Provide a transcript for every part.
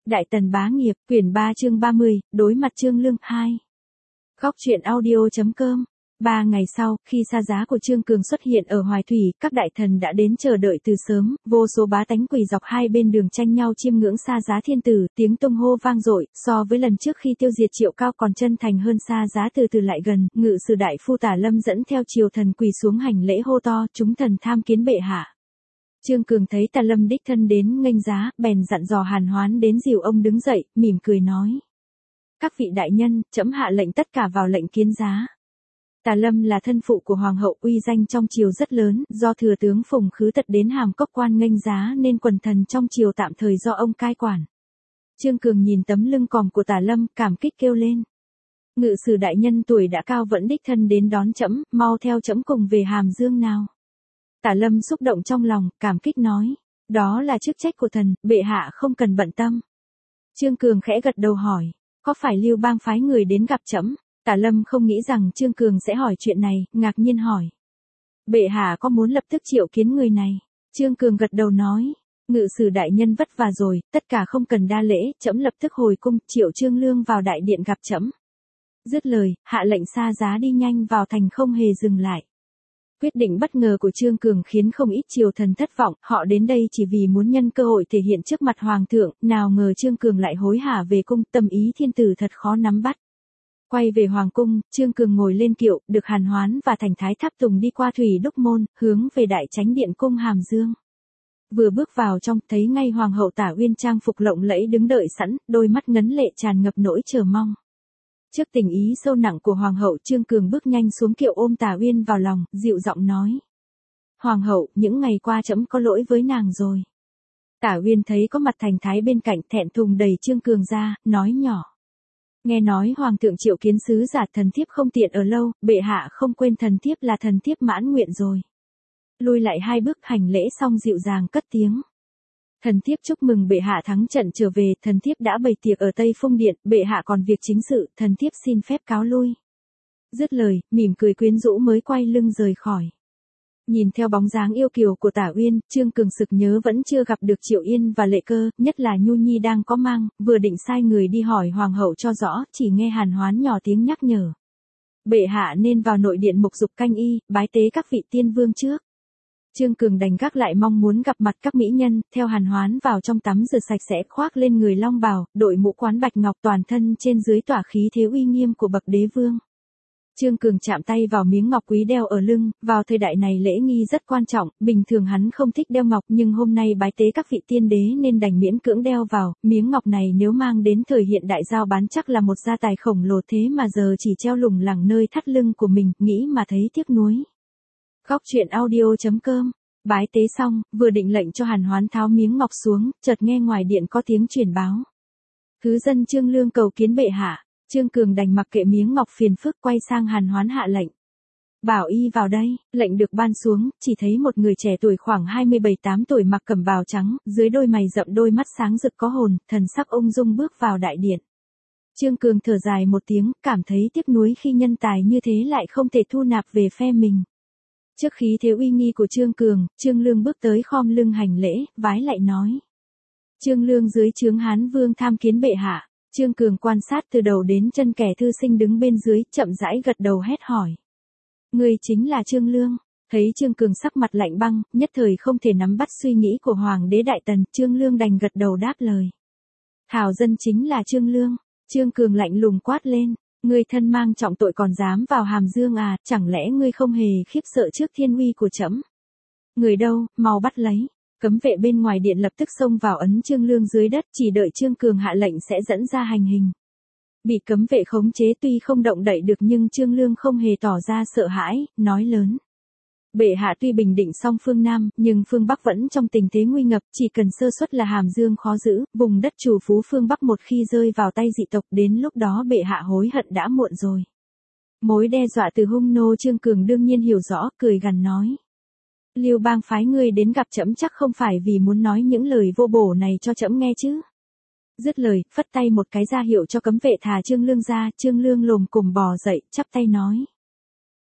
Đại Tần bá nghiệp, quyển 3 chương 30, đối mặt Trương Lương 2. Góc truyện audio.com. 3 ngày sau, khi sa giá của Trương Cường xuất hiện ở Hoài Thủy, các đại thần đã đến chờ đợi từ sớm, vô số bá tánh quỳ dọc hai bên đường tranh nhau chiêm ngưỡng sa giá thiên tử, tiếng tung hô vang dội, so với lần trước khi tiêu diệt Triệu Cao còn chân thành hơn. Sa giá từ từ lại gần, ngự sử đại phu Tả Lâm dẫn theo triều thần quỳ xuống hành lễ hô to, chúng thần tham kiến bệ hạ. Trương Cường thấy Tả Lâm đích thân đến nghênh giá, bèn dặn dò Hàn Hoán đến dìu ông đứng dậy, mỉm cười nói: các vị đại nhân, trẫm hạ lệnh tất cả vào lệnh kiến giá. Tả Lâm là thân phụ của hoàng hậu, uy danh trong triều rất lớn, do thừa tướng Phùng Khứ Tật đến Hàm Cốc quan nghênh giá nên quần thần trong triều tạm thời do ông cai quản. Trương Cường nhìn tấm lưng còm của Tả Lâm, cảm kích kêu lên: ngự sử đại nhân tuổi đã cao vẫn đích thân đến đón trẫm, mau theo trẫm cùng về Hàm Dương nào. Tả Lâm xúc động trong lòng, cảm kích nói: đó là chức trách của thần, bệ hạ không cần bận tâm. Trương Cường khẽ gật đầu hỏi: có phải Lưu Bang phái người đến gặp trẫm? Tả Lâm không nghĩ rằng Trương Cường sẽ hỏi chuyện này, ngạc nhiên hỏi: bệ hạ có muốn lập tức triệu kiến người này? Trương Cường gật đầu nói: ngự sử đại nhân vất vả rồi, tất cả không cần đa lễ, trẫm lập tức hồi cung, triệu Trương Lương vào đại điện gặp trẫm. Dứt lời, hạ lệnh sa giá đi nhanh vào thành không hề dừng lại. Quyết định bất ngờ của Trương Cường khiến không ít triều thần thất vọng, họ đến đây chỉ vì muốn nhân cơ hội thể hiện trước mặt hoàng thượng, nào ngờ Trương Cường lại hối hả về cung, tâm ý thiên tử thật khó nắm bắt. Quay về hoàng cung, Trương Cường ngồi lên kiệu, được Hàn Hoán và Thành Thái tháp tùng đi qua Thủy Đúc Môn, hướng về đại chánh điện cung Hàm Dương. Vừa bước vào trong, thấy ngay hoàng hậu Tả Uyên trang phục lộng lẫy đứng đợi sẵn, đôi mắt ngấn lệ tràn ngập nỗi chờ mong. Trước tình ý sâu nặng của hoàng hậu, Trương Cường bước nhanh xuống kiệu ôm Tả Uyên vào lòng, dịu giọng nói: hoàng hậu, những ngày qua trẫm có lỗi với nàng rồi. Tả Uyên thấy có mặt Thành Thái bên cạnh, thẹn thùng đẩy Trương Cường ra, nói nhỏ: nghe nói hoàng thượng triệu kiến sứ giả, thần thiếp không tiện ở lâu, bệ hạ không quên thần thiếp là thần thiếp mãn nguyện rồi. Lui lại hai bước hành lễ xong dịu dàng cất tiếng: thần thiếp chúc mừng bệ hạ thắng trận trở về, thần thiếp đã bày tiệc ở Tây Phung Điện, bệ hạ còn việc chính sự, thần thiếp xin phép cáo lui. Dứt lời, mỉm cười quyến rũ mới quay lưng rời khỏi. Nhìn theo bóng dáng yêu kiều của Tả Uyên, Trương Cường sực nhớ vẫn chưa gặp được Triệu Yên và Lệ Cơ, nhất là Nhu Nhi đang có mang, vừa định sai người đi hỏi hoàng hậu cho rõ, chỉ nghe Hàn Hoán nhỏ tiếng nhắc nhở: bệ hạ nên vào nội điện mục dục canh y, bái tế các vị tiên vương trước. Trương Cường đành gác lại mong muốn gặp mặt các mỹ nhân, theo Hàn Hoán vào trong tắm rửa sạch sẽ, khoác lên người long bào, đội mũ quán bạch ngọc, toàn thân trên dưới tỏa khí thế uy nghiêm của bậc đế vương. Trương Cường chạm tay vào miếng ngọc quý đeo ở lưng, vào thời đại này lễ nghi rất quan trọng, bình thường hắn không thích đeo ngọc nhưng hôm nay bái tế các vị tiên đế nên đành miễn cưỡng đeo vào, miếng ngọc này nếu mang đến thời hiện đại giao bán chắc là một gia tài khổng lồ, thế mà giờ chỉ treo lủng lẳng nơi thắt lưng của mình, nghĩ mà thấy tiếc nuối. Góc truyện audio.com. Bái tế xong, vừa định lệnh cho Hàn Hoán tháo miếng ngọc xuống, chợt nghe ngoài điện có tiếng truyền báo: thứ dân Trương Lương cầu kiến bệ hạ. Trương Cường đành mặc kệ miếng ngọc phiền phức, quay sang Hàn Hoán hạ lệnh: bảo y vào đây. Lệnh được ban xuống, chỉ thấy một người trẻ tuổi khoảng 27-8 tuổi mặc cẩm bào trắng, dưới đôi mày rậm đôi mắt sáng rực có hồn, thần sắc ung dung bước vào đại điện. Trương Cường thở dài một tiếng, cảm thấy tiếc nuối khi nhân tài như thế lại không thể thu nạp về phe mình. Trước khí thế uy nghi của Trương Cường, Trương Lương bước tới khom lưng hành lễ, vái lại nói: Trương Lương dưới trướng Hán Vương tham kiến bệ hạ. Trương Cường quan sát từ đầu đến chân kẻ thư sinh đứng bên dưới, chậm rãi gật đầu hét hỏi: người chính là Trương Lương? Thấy Trương Cường sắc mặt lạnh băng, nhất thời không thể nắm bắt suy nghĩ của hoàng đế Đại Tần, Trương Lương đành gật đầu đáp lời: thảo dân chính là Trương Lương. Trương Cường lạnh lùng quát lên: ngươi thân mang trọng tội còn dám vào Hàm Dương à, chẳng lẽ ngươi không hề khiếp sợ trước thiên uy của trẫm? Người đâu, mau bắt lấy. Cấm vệ bên ngoài điện lập tức xông vào ấn Trương Lương dưới đất, chỉ đợi Trương Cường hạ lệnh sẽ dẫn ra hành hình. Bị cấm vệ khống chế tuy không động đậy được nhưng Trương Lương không hề tỏ ra sợ hãi, nói lớn: bệ hạ tuy bình định xong phương Nam, nhưng phương Bắc vẫn trong tình thế nguy ngập, chỉ cần sơ suất là Hàm Dương khó giữ, vùng đất chủ phú phương Bắc một khi rơi vào tay dị tộc, đến lúc đó bệ hạ hối hận đã muộn rồi. Mối đe dọa từ hung nô Trương Cường đương nhiên hiểu rõ, cười gằn nói: Lưu Bang phái ngươi đến gặp trẫm chắc không phải vì muốn nói những lời vô bổ này cho trẫm nghe chứ? Dứt lời, phất tay một cái ra hiệu cho cấm vệ thả Trương Lương ra, Trương Lương lồm cồm bò dậy, chắp tay nói: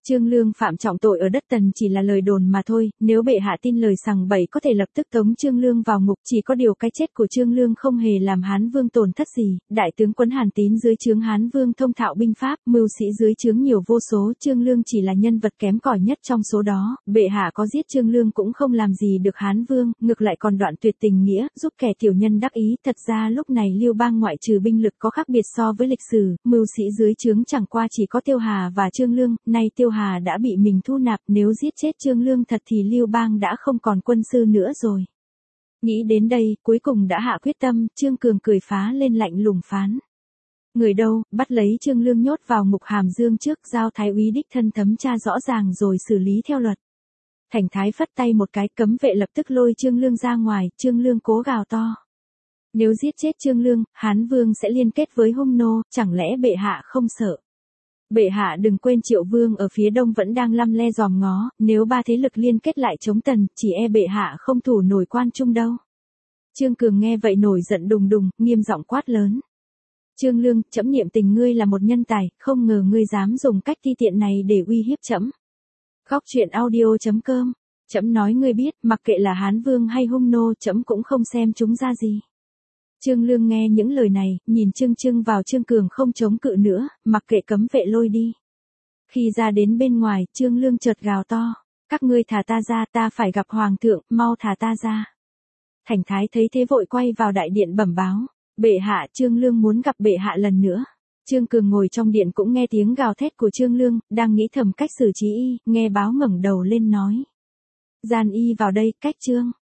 Trương Lương phạm trọng tội ở đất Tần chỉ là lời đồn mà thôi, nếu bệ hạ tin lời sằng bậy có thể lập tức tống Trương Lương vào ngục, chỉ có điều cái chết của Trương Lương không hề làm Hán Vương tổn thất gì, đại tướng quân Hàn Tín dưới trướng Hán Vương thông thạo binh pháp, mưu sĩ dưới trướng nhiều vô số, Trương Lương chỉ là nhân vật kém cỏi nhất trong số đó, bệ hạ có giết Trương Lương cũng không làm gì được Hán Vương, ngược lại còn đoạn tuyệt tình nghĩa, giúp kẻ tiểu nhân đắc ý, thật ra lúc này Liêu Bang ngoại trừ binh lực có khác biệt so với lịch sử, mưu sĩ dưới trướng chẳng qua chỉ có Tiêu Hà và Trương Lương, nay Tiêu Hà đã bị mình thu nạp, nếu giết chết Trương Lương thật thì Liêu Bang đã không còn quân sư nữa rồi. Nghĩ đến đây, cuối cùng đã hạ quyết tâm, Trương Cường cười phá lên lạnh lùng phán. Người đâu, bắt lấy Trương Lương nhốt vào ngục Hàm Dương trước, giao thái úy đích thân thẩm tra rõ ràng rồi xử lý theo luật. Thành thái phất tay một cái, cấm vệ lập tức lôi Trương Lương ra ngoài, Trương Lương cố gào to. Nếu giết chết Trương Lương, Hán Vương sẽ liên kết với hung nô, chẳng lẽ bệ hạ không sợ? Bệ hạ đừng quên Triệu Vương ở phía đông vẫn đang lăm le dòm ngó, nếu ba thế lực liên kết lại chống Tần, chỉ e bệ hạ không thủ nổi quan trung đâu. Trương Cường nghe vậy nổi giận đùng đùng, nghiêm giọng quát lớn. Trương Lương, trẫm niệm tình ngươi là một nhân tài, không ngờ ngươi dám dùng cách ti tiện này để uy hiếp trẫm. Góc truyện audio.com, trẫm nói ngươi biết, mặc kệ là Hán Vương hay hung nô, trẫm cũng không xem chúng ra gì. Trương Lương nghe những lời này, nhìn chưng chưng vào Trương Cường không chống cự nữa, mặc kệ cấm vệ lôi đi. Khi ra đến bên ngoài, Trương Lương chợt gào to, các ngươi thả ta ra, ta phải gặp hoàng thượng, mau thả ta ra. Thành thái thấy thế vội quay vào đại điện bẩm báo, bệ hạ, Trương Lương muốn gặp bệ hạ lần nữa. Trương Cường ngồi trong điện cũng nghe tiếng gào thét của Trương Lương, đang nghĩ thầm cách xử trí y, nghe báo ngẩng đầu lên nói. Gian y vào đây, cách Trương.